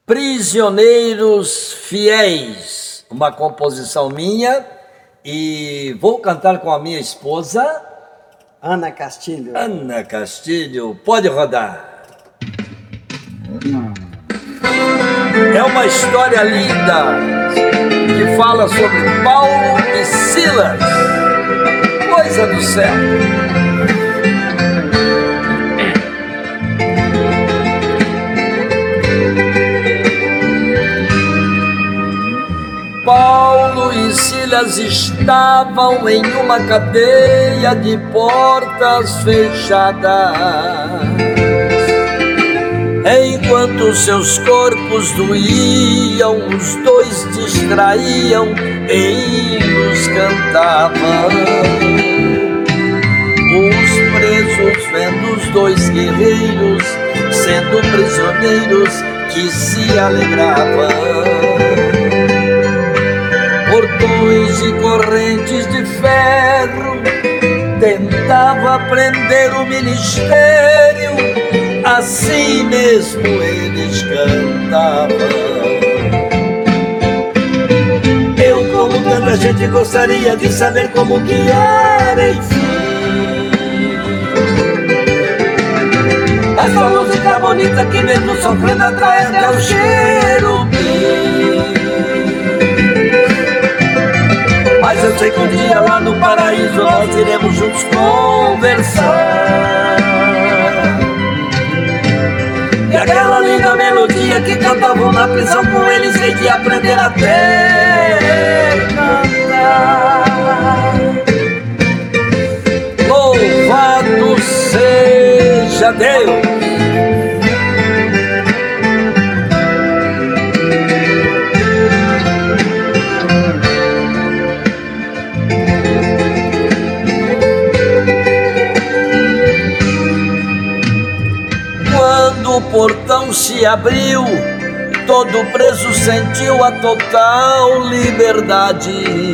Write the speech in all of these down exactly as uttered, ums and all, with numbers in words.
Prisioneiros Fiéis, uma composição minha, e vou cantar com a minha esposa, Ana Castilho. Ana Castilho. Pode rodar. É uma história linda que fala sobre Paulo e Silas, coisa do céu. Paulo e Silas estavam em uma cadeia de portas fechadas, enquanto seus corpos doíam, os dois distraíam, hinos cantavam. Os presos, vendo os dois guerreiros sendo prisioneiros, que se alegravam. Portões e correntes de ferro tentava prender o ministério, assim mesmo eles cantavam. Eu, como tanta gente, gostaria de saber como que era, enfim, essa música bonita que mesmo sofrendo atrai até o cherubim. Mas eu sei que um dia lá no paraíso nós iremos juntos conversar. E aquela linda melodia que cantavam na prisão, com eles hei de aprender até cantar. Louvado seja Deus! O portão se abriu, todo preso sentiu a total liberdade.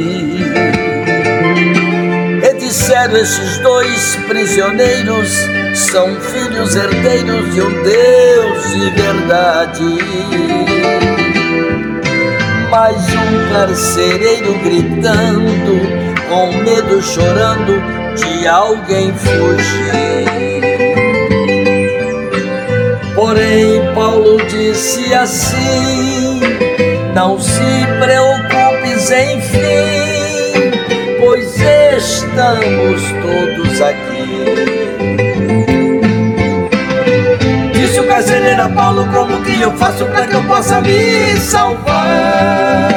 E disseram: esses dois prisioneiros são filhos herdeiros de um Deus de verdade. Mas um carcereiro gritando, com medo chorando, de alguém fugir. Porém, Paulo disse assim: não se preocupes, enfim, pois estamos todos aqui. Disse o carcereiro a Paulo: como que eu faço para que eu possa me salvar?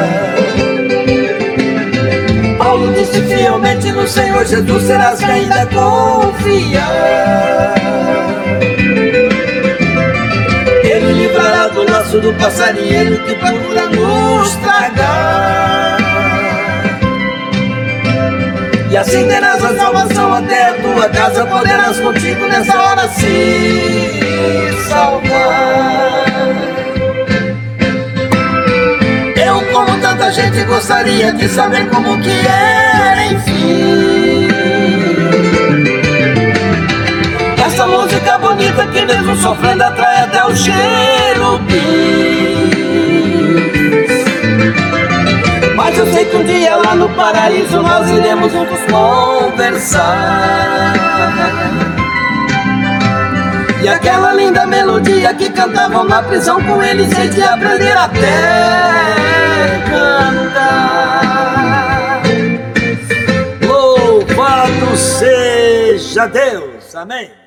Paulo disse: fielmente no Senhor Jesus serás que ainda confiar. Ele livrará do laço do passarinheiro que procura nos tragar. E assim terás a salvação até a tua casa, poderás contigo nessa hora se salvar. Eu, como tanta gente, gostaria de saber como que era, enfim, essa música bonita que mesmo sofrendo atrai até o cherubim. Mas eu sei que um dia lá no paraíso nós iremos juntos conversar. E aquela linda melodia que cantavam na prisão, com eles hei de aprender até cantar. Louvado seja Deus! Amém!